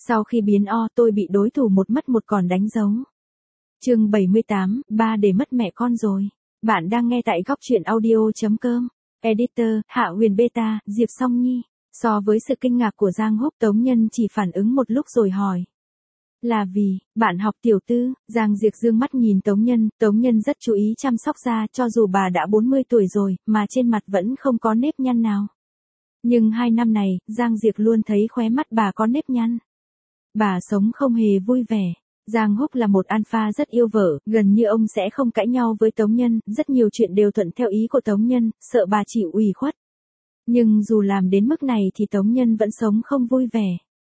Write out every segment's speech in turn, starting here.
Sau khi biến O tôi bị đối thủ một mất một còn đánh dấu. Chương 78, ba để mất mẹ con rồi. Bạn đang nghe tại góc truyện audio.com. Editor, Hạ Huyền Beta, Diệp Song Nhi. So với sự kinh ngạc của Giang Húc, Tống Nhân chỉ phản ứng một lúc rồi hỏi. Là vì, bạn học tiểu tư. Giang Diệp dương mắt nhìn Tống Nhân rất chú ý chăm sóc da, cho dù bà đã 40 tuổi rồi, mà trên mặt vẫn không có nếp nhăn nào. Nhưng 2 năm này, Giang Diệp luôn thấy khóe mắt bà có nếp nhăn. Bà sống không hề vui vẻ. Giang Húc là một alpha rất yêu vợ, gần như ông sẽ không cãi nhau với Tống Nhân, rất nhiều chuyện đều thuận theo ý của Tống Nhân, sợ bà chịu ủy khuất. Nhưng dù làm đến mức này thì Tống Nhân vẫn sống không vui vẻ.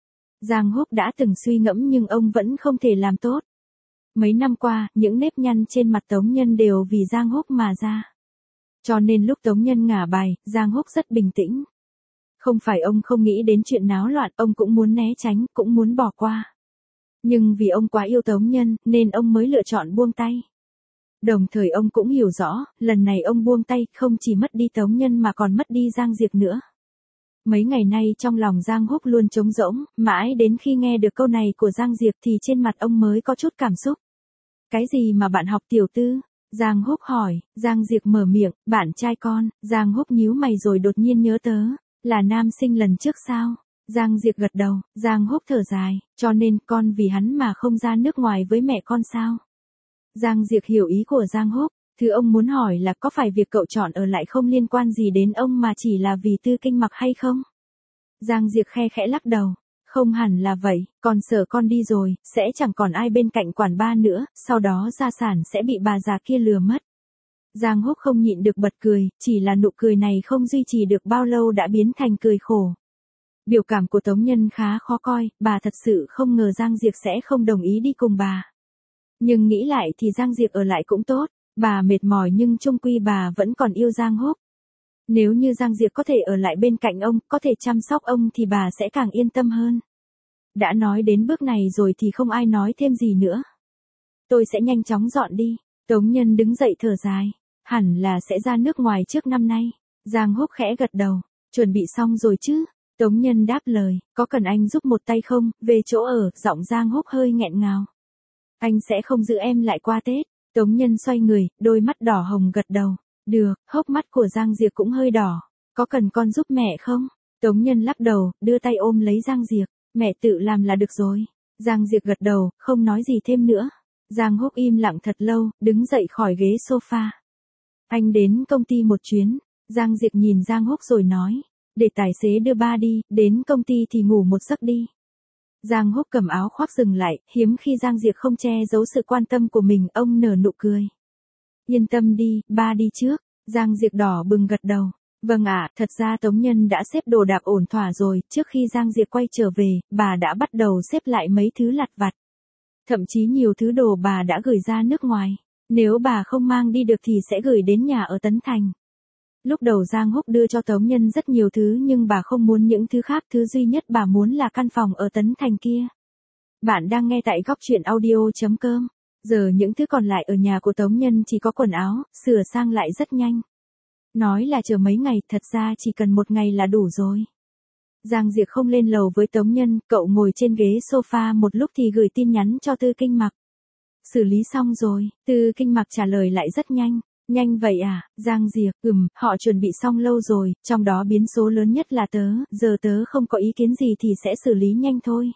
Giang Húc đã từng suy ngẫm nhưng ông vẫn không thể làm tốt. Mấy năm qua, những nếp nhăn trên mặt Tống Nhân đều vì Giang Húc mà ra. Cho nên lúc Tống Nhân ngả bài, Giang Húc rất bình tĩnh. Không phải ông không nghĩ đến chuyện náo loạn, ông cũng muốn né tránh, cũng muốn bỏ qua. Nhưng vì ông quá yêu Tống Nhân, nên ông mới lựa chọn buông tay. Đồng thời ông cũng hiểu rõ, lần này ông buông tay, không chỉ mất đi Tống Nhân mà còn mất đi Giang Diệp nữa. Mấy ngày nay trong lòng Giang Húc luôn trống rỗng, mãi đến khi nghe được câu này của Giang Diệp thì trên mặt ông mới có chút cảm xúc. Cái gì mà bạn học tiểu tư? Giang Húc hỏi. Giang Diệp mở miệng, bạn trai con. Giang Húc nhíu mày rồi đột nhiên nhớ tớ. Là nam sinh lần trước sao? Giang Diệp gật đầu. Giang Húc thở dài. Cho nên con vì hắn mà không ra nước ngoài với mẹ con sao? Giang Diệp hiểu ý của Giang Húc. Thứ ông muốn hỏi là có phải việc cậu chọn ở lại không liên quan gì đến ông mà chỉ là vì Tư Kinh Mặc hay không? Giang Diệp khe khẽ lắc đầu. Không hẳn là vậy, con sợ con đi rồi, sẽ chẳng còn ai bên cạnh quản ba nữa, sau đó gia sản sẽ bị bà già kia lừa mất. Giang Húc không nhịn được bật cười, chỉ là nụ cười này không duy trì được bao lâu đã biến thành cười khổ. Biểu cảm của Tống Nhân khá khó coi, bà thật sự không ngờ Giang Diệp sẽ không đồng ý đi cùng bà. Nhưng nghĩ lại thì Giang Diệp ở lại cũng tốt, bà mệt mỏi nhưng chung quy bà vẫn còn yêu Giang Húc. Nếu như Giang Diệp có thể ở lại bên cạnh ông, có thể chăm sóc ông thì bà sẽ càng yên tâm hơn. Đã nói đến bước này rồi thì không ai nói thêm gì nữa. Tôi sẽ nhanh chóng dọn đi. Tống Nhân đứng dậy thở dài. Hẳn là sẽ ra nước ngoài trước năm nay. Giang Húc khẽ gật đầu. Chuẩn bị xong rồi chứ? Tống Nhân đáp lời. Có cần anh giúp một tay không? Về chỗ ở, giọng Giang Húc hơi nghẹn ngào. Anh sẽ không giữ em lại qua Tết. Tống Nhân xoay người, đôi mắt đỏ hồng gật đầu. Được, hốc mắt của Giang Diệp cũng hơi đỏ. Có cần con giúp mẹ không? Tống Nhân lắc đầu, đưa tay ôm lấy Giang Diệp. Mẹ tự làm là được rồi. Giang Diệp gật đầu, không nói gì thêm nữa. Giang Húc im lặng thật lâu, đứng dậy khỏi ghế sofa. Anh đến công ty một chuyến. Giang Diệp nhìn Giang Húc rồi nói. Để tài xế đưa ba đi, đến công ty thì ngủ một giấc đi. Giang Húc cầm áo khoác dừng lại, hiếm khi Giang Diệp không che giấu sự quan tâm của mình, ông nở nụ cười. Yên tâm đi, ba đi trước. Giang Diệp đỏ bừng gật đầu. Vâng ạ, thật ra Tống Nhân đã xếp đồ đạc ổn thỏa rồi, trước khi Giang Diệp quay trở về, bà đã bắt đầu xếp lại mấy thứ lặt vặt. Thậm chí nhiều thứ đồ bà đã gửi ra nước ngoài. Nếu bà không mang đi được thì sẽ gửi đến nhà ở Tấn Thành. Lúc đầu Giang Húc đưa cho Tống Nhân rất nhiều thứ nhưng bà không muốn những thứ khác, thứ duy nhất bà muốn là căn phòng ở Tấn Thành kia. Bạn đang nghe tại góc truyện audio.com. Giờ những thứ còn lại ở nhà của Tống Nhân chỉ có quần áo, sửa sang lại rất nhanh. Nói là chờ mấy ngày, thật ra chỉ cần một ngày là đủ rồi. Giang Diệp không lên lầu với Tống Nhân, cậu ngồi trên ghế sofa một lúc thì gửi tin nhắn cho Tư Kinh Mặc. Xử lý xong rồi, Tư Kinh Mặc trả lời lại rất nhanh. Nhanh vậy à? Giang Diệp, họ chuẩn bị xong lâu rồi, trong đó biến số lớn nhất là tớ, giờ tớ không có ý kiến gì thì sẽ xử lý nhanh thôi.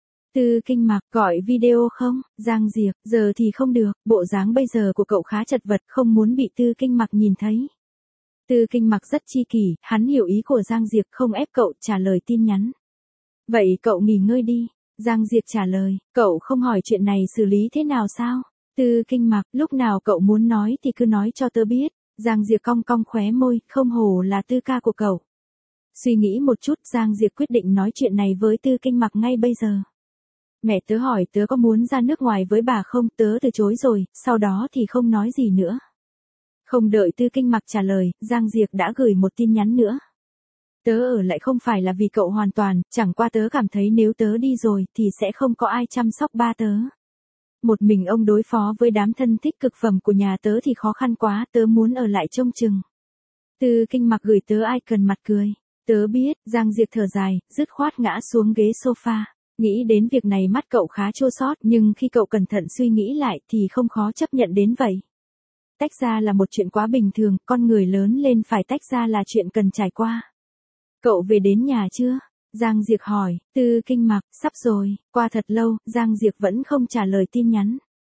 Tư Kinh Mặc, gọi video không? Giang Diệp, giờ thì không được, bộ dáng bây giờ của cậu khá chật vật, không muốn bị Tư Kinh Mặc nhìn thấy. Tư Kinh Mặc rất chi kỷ, hắn hiểu ý của Giang Diệp, không ép cậu, trả lời tin nhắn. Vậy cậu nghỉ ngơi đi. Giang Diệp trả lời, cậu không hỏi chuyện này xử lý thế nào sao? Tư Kinh Mặc, lúc nào cậu muốn nói thì cứ nói cho tớ biết. Giang Diệp cong cong khóe môi, không hổ là Tư ca của cậu. Suy nghĩ một chút, Giang Diệp quyết định nói chuyện này với Tư Kinh Mặc ngay bây giờ. Mẹ tớ hỏi tớ có muốn ra nước ngoài với bà không, tớ từ chối rồi, sau đó thì không nói gì nữa. Không đợi Tư Kinh Mặc trả lời, Giang Diệp đã gửi một tin nhắn nữa. Tớ ở lại không phải là vì cậu hoàn toàn, chẳng qua tớ cảm thấy nếu tớ đi rồi thì sẽ không có ai chăm sóc ba tớ. Một mình ông đối phó với đám thân thích cực phẩm của nhà tớ thì khó khăn quá, tớ muốn ở lại trông chừng. Tư Kinh Mặc gửi tớ icon mặt cười. Tớ biết, Giang Diệp thở dài, dứt khoát ngã xuống ghế sofa. Nghĩ đến việc này mắt cậu khá chua xót, nhưng khi cậu cẩn thận suy nghĩ lại thì không khó chấp nhận đến vậy. Tách ra là một chuyện quá bình thường, con người lớn lên phải tách ra là chuyện cần trải qua. Cậu về đến nhà chưa? Giang Diệc hỏi. Tư Kinh Mặc, sắp rồi. Qua thật lâu, Giang Diệc vẫn không trả lời tin nhắn.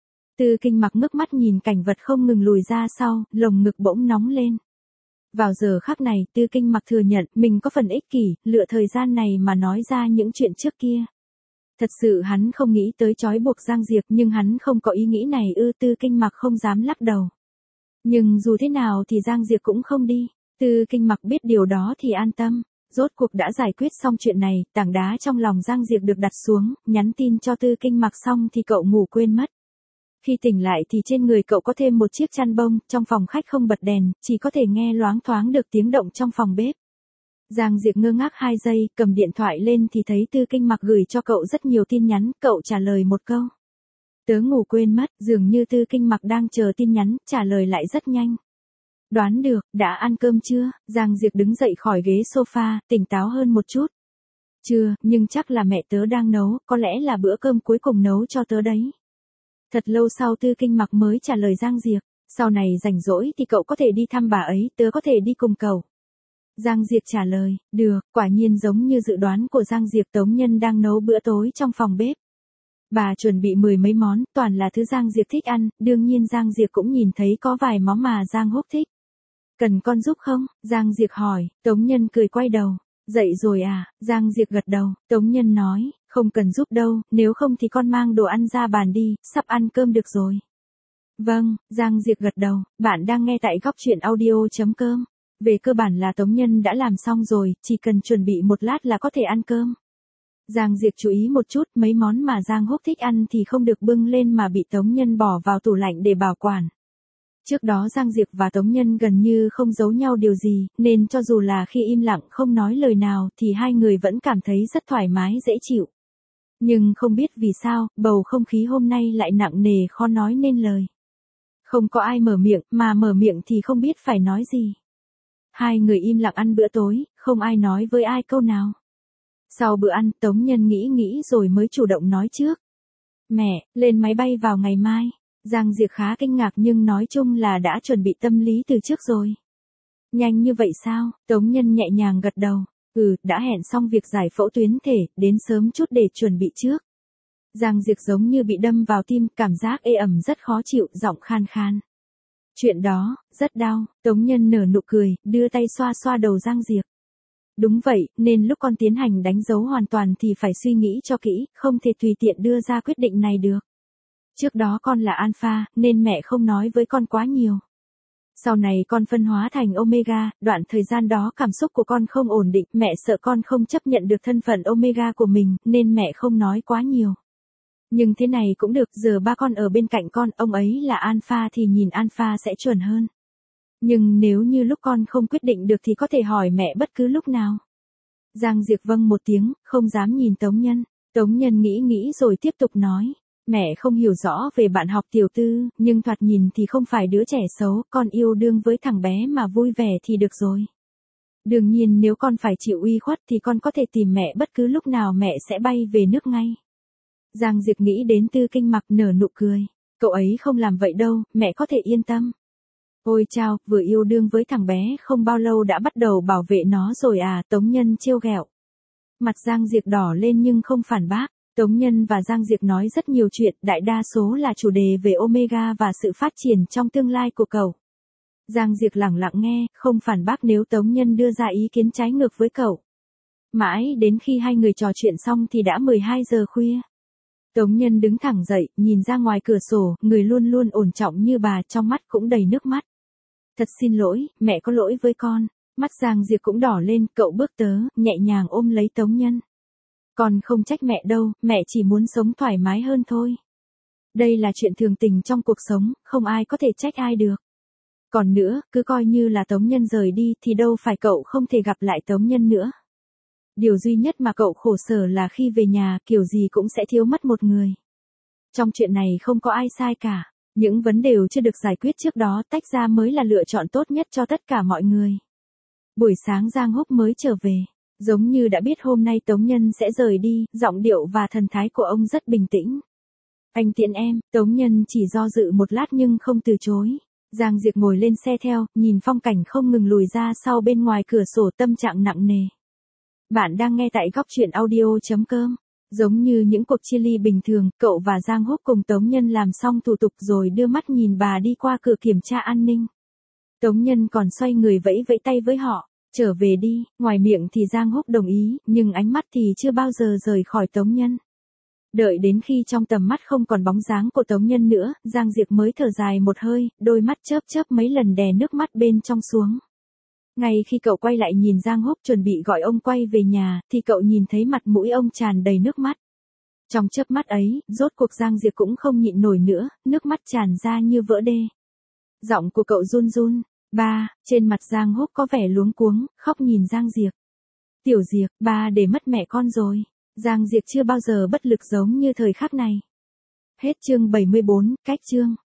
Tư Kinh Mặc ngước mắt nhìn cảnh vật không ngừng lùi ra sau, lồng ngực bỗng nóng lên. Vào giờ khắc này, Tư Kinh Mặc thừa nhận mình có phần ích kỷ, lựa thời gian này mà nói ra những chuyện trước kia. Thật sự hắn không nghĩ tới trói buộc Giang Diệc, nhưng hắn không có ý nghĩ này Tư Kinh Mặc không dám lắc đầu. Nhưng dù thế nào thì Giang Diệc cũng không đi. Tư Kinh Mặc biết điều đó thì an tâm. Rốt cuộc đã giải quyết xong chuyện này, tảng đá trong lòng Giang Diệc được đặt xuống, nhắn tin cho Tư Kinh Mặc xong thì cậu ngủ quên mất. Khi tỉnh lại thì trên người cậu có thêm một chiếc chăn bông, trong phòng khách không bật đèn, chỉ có thể nghe loáng thoáng được tiếng động trong phòng bếp. Giang Diệc ngơ ngác 2 giây, cầm điện thoại lên thì thấy Tư Kinh Mặc gửi cho cậu rất nhiều tin nhắn, cậu trả lời một câu. Tớ ngủ quên mất, dường như Tư Kinh Mặc đang chờ tin nhắn, trả lời lại rất nhanh. Đoán được, đã ăn cơm chưa? Giang Diệc đứng dậy khỏi ghế sofa, tỉnh táo hơn một chút. Chưa, nhưng chắc là mẹ tớ đang nấu, có lẽ là bữa cơm cuối cùng nấu cho tớ đấy. Thật lâu sau Tư Kinh Mặc mới trả lời Giang Diệc, sau này rảnh rỗi thì cậu có thể đi thăm bà ấy, tớ có thể đi cùng cậu. Giang Diệc trả lời, được, quả nhiên giống như dự đoán của Giang Diệc, Tống Nhân đang nấu bữa tối trong phòng bếp. Bà chuẩn bị 10 mấy món, toàn là thứ Giang Diệc thích ăn, đương nhiên Giang Diệc cũng nhìn thấy có vài món mà Giang Húc thích. Cần con giúp không? Giang Diệc hỏi, Tống Nhân cười quay đầu. Dậy rồi à? Giang Diệc gật đầu, Tống Nhân nói, không cần giúp đâu, nếu không thì con mang đồ ăn ra bàn đi, sắp ăn cơm được rồi. Vâng, Giang Diệc gật đầu, bạn đang nghe tại góc truyện audio.com. Về cơ bản là Tống Nhân đã làm xong rồi, chỉ cần chuẩn bị một lát là có thể ăn cơm. Giang Diệc chú ý một chút, mấy món mà Giang Húc thích ăn thì không được bưng lên mà bị Tống Nhân bỏ vào tủ lạnh để bảo quản. Trước đó Giang Diệc và Tống Nhân gần như không giấu nhau điều gì, nên cho dù là khi im lặng không nói lời nào thì hai người vẫn cảm thấy rất thoải mái dễ chịu. Nhưng không biết vì sao, bầu không khí hôm nay lại nặng nề khó nói nên lời. Không có ai mở miệng, mà mở miệng thì không biết phải nói gì. Hai người im lặng ăn bữa tối, không ai nói với ai câu nào. Sau bữa ăn, Tống Nhân nghĩ rồi mới chủ động nói trước. Mẹ, lên máy bay vào ngày mai. Giang Diệc khá kinh ngạc nhưng nói chung là đã chuẩn bị tâm lý từ trước rồi. Nhanh như vậy sao? Tống Nhân nhẹ nhàng gật đầu. Đã hẹn xong việc giải phẫu tuyến thể, đến sớm chút để chuẩn bị trước. Giang Diệc giống như bị đâm vào tim, cảm giác ê ẩm rất khó chịu, giọng khan khan. Chuyện đó, rất đau. Tống Nhân nở nụ cười, đưa tay xoa xoa đầu Giang Diệc. Đúng vậy, nên lúc con tiến hành đánh dấu hoàn toàn thì phải suy nghĩ cho kỹ, không thể tùy tiện đưa ra quyết định này được. Trước đó con là alpha, nên mẹ không nói với con quá nhiều. Sau này con phân hóa thành omega, đoạn thời gian đó cảm xúc của con không ổn định, mẹ sợ con không chấp nhận được thân phận omega của mình, nên mẹ không nói quá nhiều. Nhưng thế này cũng được, giờ ba con ở bên cạnh con, ông ấy là alpha thì nhìn alpha sẽ chuẩn hơn. Nhưng nếu như lúc con không quyết định được thì có thể hỏi mẹ bất cứ lúc nào. Giang Diệc vâng một tiếng, không dám nhìn Tống Nhân. Tống Nhân nghĩ rồi tiếp tục nói. Mẹ không hiểu rõ về bạn học Tiểu Tư, nhưng thoạt nhìn thì không phải đứa trẻ xấu, con yêu đương với thằng bé mà vui vẻ thì được rồi. Đương nhiên nếu con phải chịu uy khuất thì con có thể tìm mẹ bất cứ lúc nào, mẹ sẽ bay về nước ngay. Giang Diệc nghĩ đến Tư Kinh Mặc nở nụ cười. Cậu ấy không làm vậy đâu, mẹ có thể yên tâm. Ôi chao, vừa yêu đương với thằng bé không bao lâu đã bắt đầu bảo vệ nó rồi à? Tống Nhân trêu ghẹo. Mặt Giang Diệc đỏ lên nhưng không phản bác. Tống Nhân và Giang Diệc nói rất nhiều chuyện, đại đa số là chủ đề về Omega và sự phát triển trong tương lai của cậu. Giang Diệc lẳng lặng nghe, không phản bác nếu Tống Nhân đưa ra ý kiến trái ngược với cậu. Mãi đến khi hai người trò chuyện xong thì đã 12 giờ khuya. Tống Nhân đứng thẳng dậy, nhìn ra ngoài cửa sổ, người luôn luôn ổn trọng như bà, trong mắt cũng đầy nước mắt. Thật xin lỗi, mẹ có lỗi với con. Mắt Giang Diệc cũng đỏ lên, cậu bước tới, nhẹ nhàng ôm lấy Tống Nhân. Con không trách mẹ đâu, mẹ chỉ muốn sống thoải mái hơn thôi. Đây là chuyện thường tình trong cuộc sống, không ai có thể trách ai được. Còn nữa, cứ coi như là Tống Nhân rời đi thì đâu phải cậu không thể gặp lại Tống Nhân nữa. Điều duy nhất mà cậu khổ sở là khi về nhà, kiểu gì cũng sẽ thiếu mất một người. Trong chuyện này không có ai sai cả. Những vấn đề chưa được giải quyết trước đó tách ra mới là lựa chọn tốt nhất cho tất cả mọi người. Buổi sáng Giang Húc mới trở về. Giống như đã biết hôm nay Tống Nhân sẽ rời đi, giọng điệu và thần thái của ông rất bình tĩnh. Anh tiễn em, Tống Nhân chỉ do dự một lát nhưng không từ chối. Giang Diệp ngồi lên xe theo, nhìn phong cảnh không ngừng lùi ra sau bên ngoài cửa sổ, tâm trạng nặng nề. Bạn đang nghe tại góc truyện audio.com. Giống như những cuộc chia ly bình thường, cậu và Giang Húc cùng Tống Nhân làm xong thủ tục rồi đưa mắt nhìn bà đi qua cửa kiểm tra an ninh. Tống Nhân còn xoay người vẫy vẫy tay với họ, trở về đi, ngoài miệng thì Giang Húc đồng ý, nhưng ánh mắt thì chưa bao giờ rời khỏi Tống Nhân. Đợi đến khi trong tầm mắt không còn bóng dáng của Tống Nhân nữa, Giang Diệp mới thở dài một hơi, đôi mắt chớp chớp mấy lần đè nước mắt bên trong xuống. Ngay khi cậu quay lại nhìn Giang Húc chuẩn bị gọi ông quay về nhà, thì cậu nhìn thấy mặt mũi ông tràn đầy nước mắt. Trong chớp mắt ấy, rốt cuộc Giang Diệp cũng không nhịn nổi nữa, nước mắt tràn ra như vỡ đê. Giọng của cậu run run. Ba, trên mặt Giang Húc có vẻ luống cuống, khóc nhìn Giang Diệp. Tiểu Diệp, ba để mất mẹ con rồi. Giang Diệp chưa bao giờ bất lực giống như thời khắc này. Hết chương 74, cách chương.